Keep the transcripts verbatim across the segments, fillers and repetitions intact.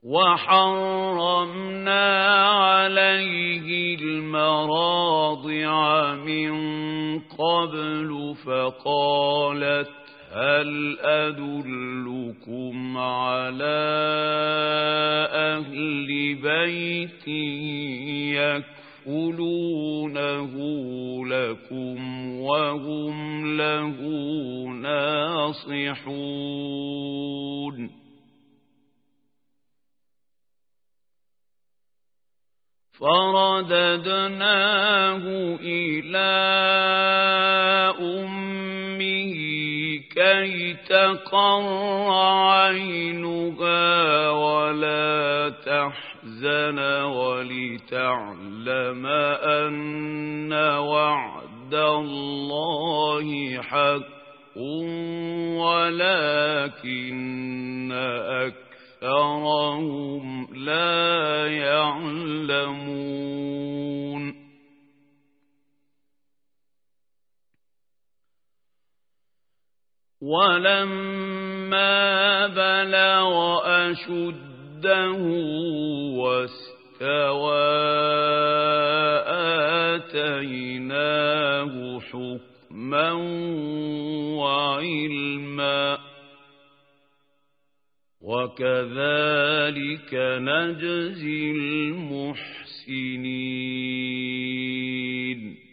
وحرمنا عليه المراضع من قبل فقالت هل أدلكم على أهل بيت يكفلونه لكم وهم له ناصحون فرددناه إلى أمه كي تقر عينها ولا تحزن ولتعلم أن وعد الله حق ولكن أكثرهم لا يعلمون ولما بلغ أشده واستوى آتيناه حكما وعلما وكذلك نجزي المحسنين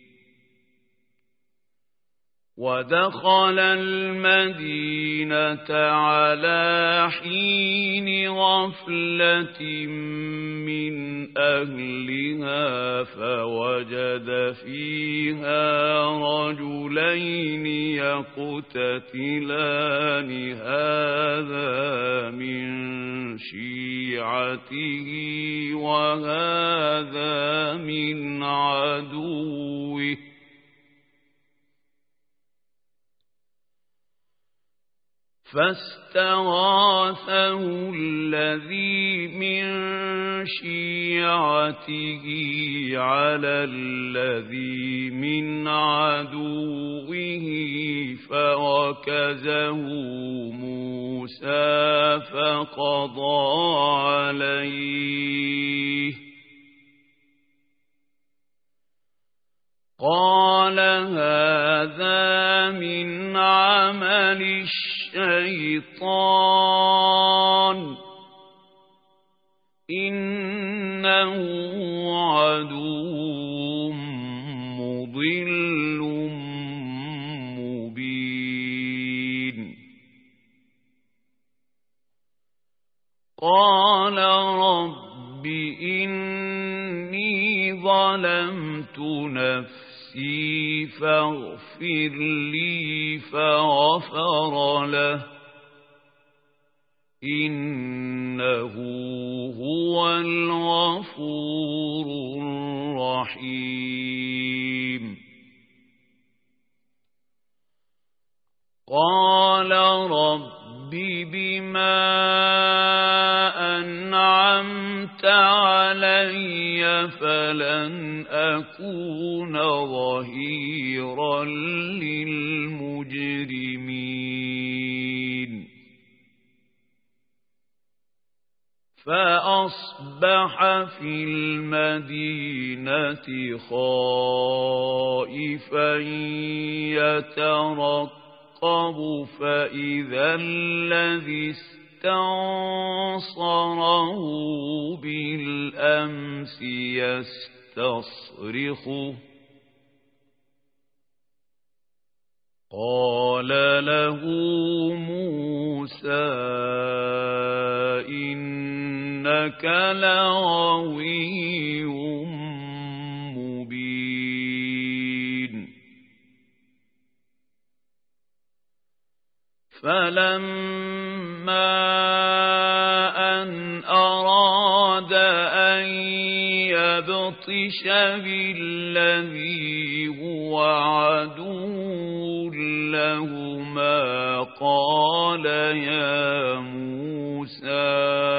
ودخل المدينة على حين غفلة من أهلها فوجد فيها رجلين يقتتلان هذا من شيعته وهذا من عدوه فاستغاثه الذي من شيعته على الذي من عدوه فوكزه موسى فقضى عليه قال هذا من عمل الشيطان إنه عدو مضل مبين قال رب إني ظلمت نفسي فاغفر لي فغفر له إنه هو الغفور الرحيم قال رب بما أنعمت علي فلن أكون ظهيرا للمجرمين فأصبح في المدينة خائفا يترقب فإذا الذي استنصره بالأمس يستصرخه قال له موسى إنك لغوي مبين فلما أن أراد أن يبطش بالذي هو عدو لهما قال يا موسى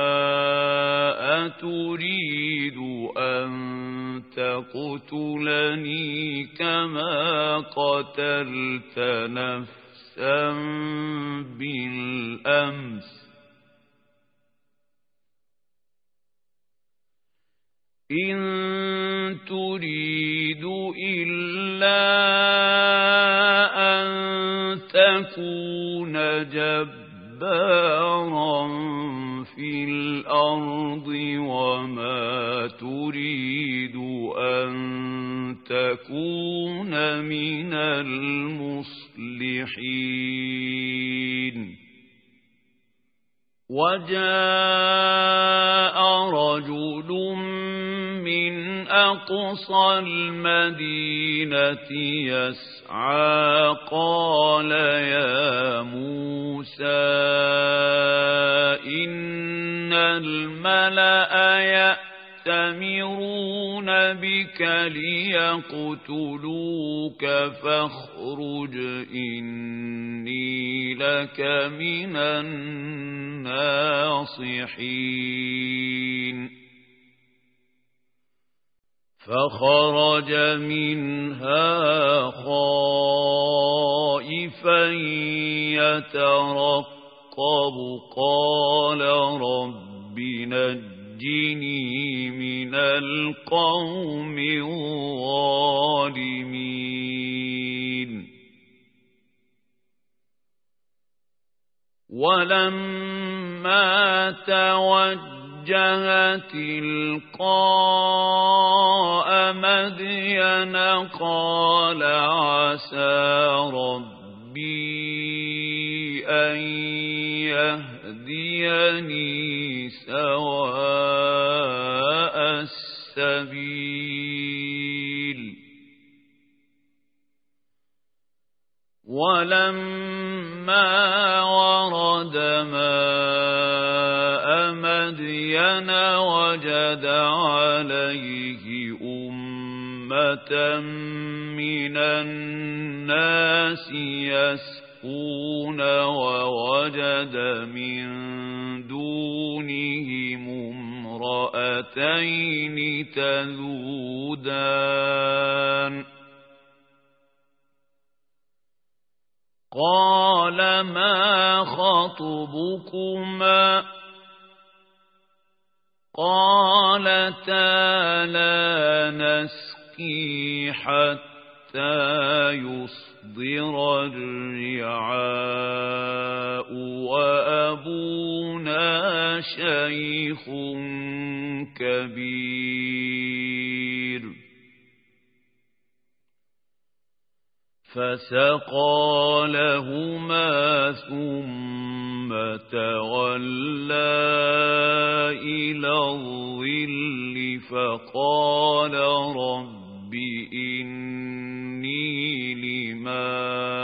أتريد أن تقتلني كما قتلت نفسا بالأمس إن تريد إلا أن تكون جبارا في الأرض وما تريد أن تكون من المصلحين وجاء رجل من أقصى المدينة يسعى قال يا موسى إن الملأ يأتمرون بك ليقتلوك فاخرج إني لك من الناصحين فخرج منها خائفا يترقب قال رب نجني من القوم الظالمين ولما توجه تلقاء مدين قال عسى ربي أن يهديني سواء السبيل ولما ورد ماء مدين وجد عليه أمة من الناس يسقون ووجد من دونهم امرأتين تذودان قال ما خطبكما قالتا لا نسقي حتى يصدر الرعاء وأبونا شيخ كبير فسقى لهما ثم تولى إلى الظل فقال رب إني لما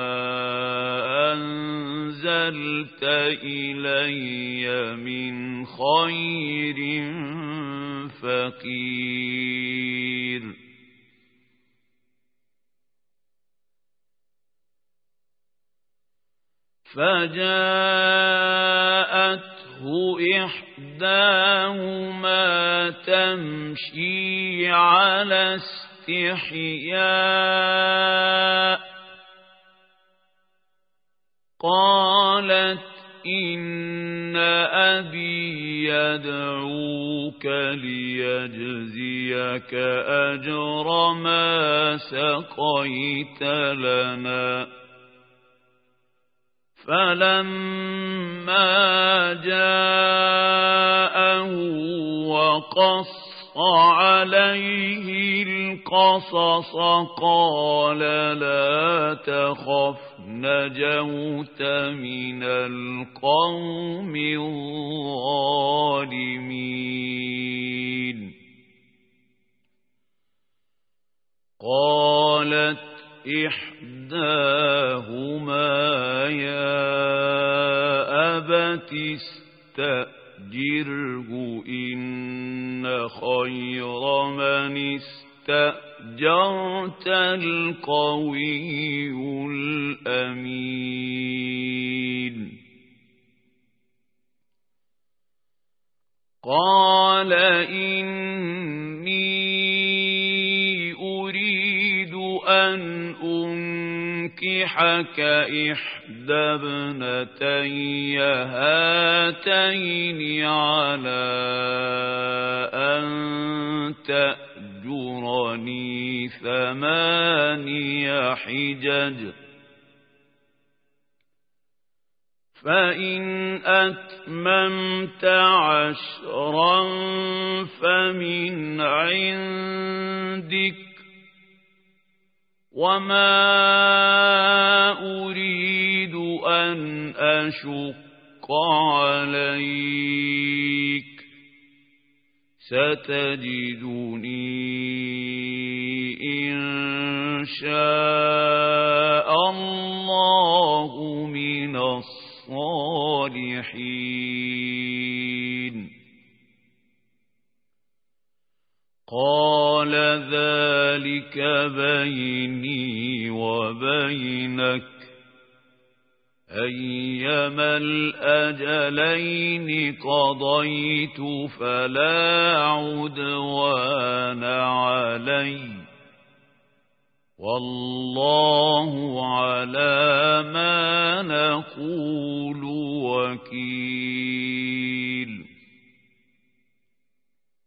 أنزلت إلي من خير فقير فجاءته إحداهما تمشي على استحياء قالت إن أبي يدعوك ليجزيك أجر ما سقيت لنا فلما جاءه وقص عليه القصص قال لا تخف نجوت من القوم الظالمين قالت إحداهما يا أبت استأجره إن خير من استأجرت القوي الأمين قال إني أريد أن أنكحك إحدى ابنتي هاتين على أن تأجرني ثماني حجج فإن أتممت عشرا فمن عندك وما أريد أن أشق عليك ستجدني إن شاء الله من الصالحين. قال ذلك بيني وبينك أيما الأجلين قضيت فلا عدوان علي والله على ما نقول وكيل.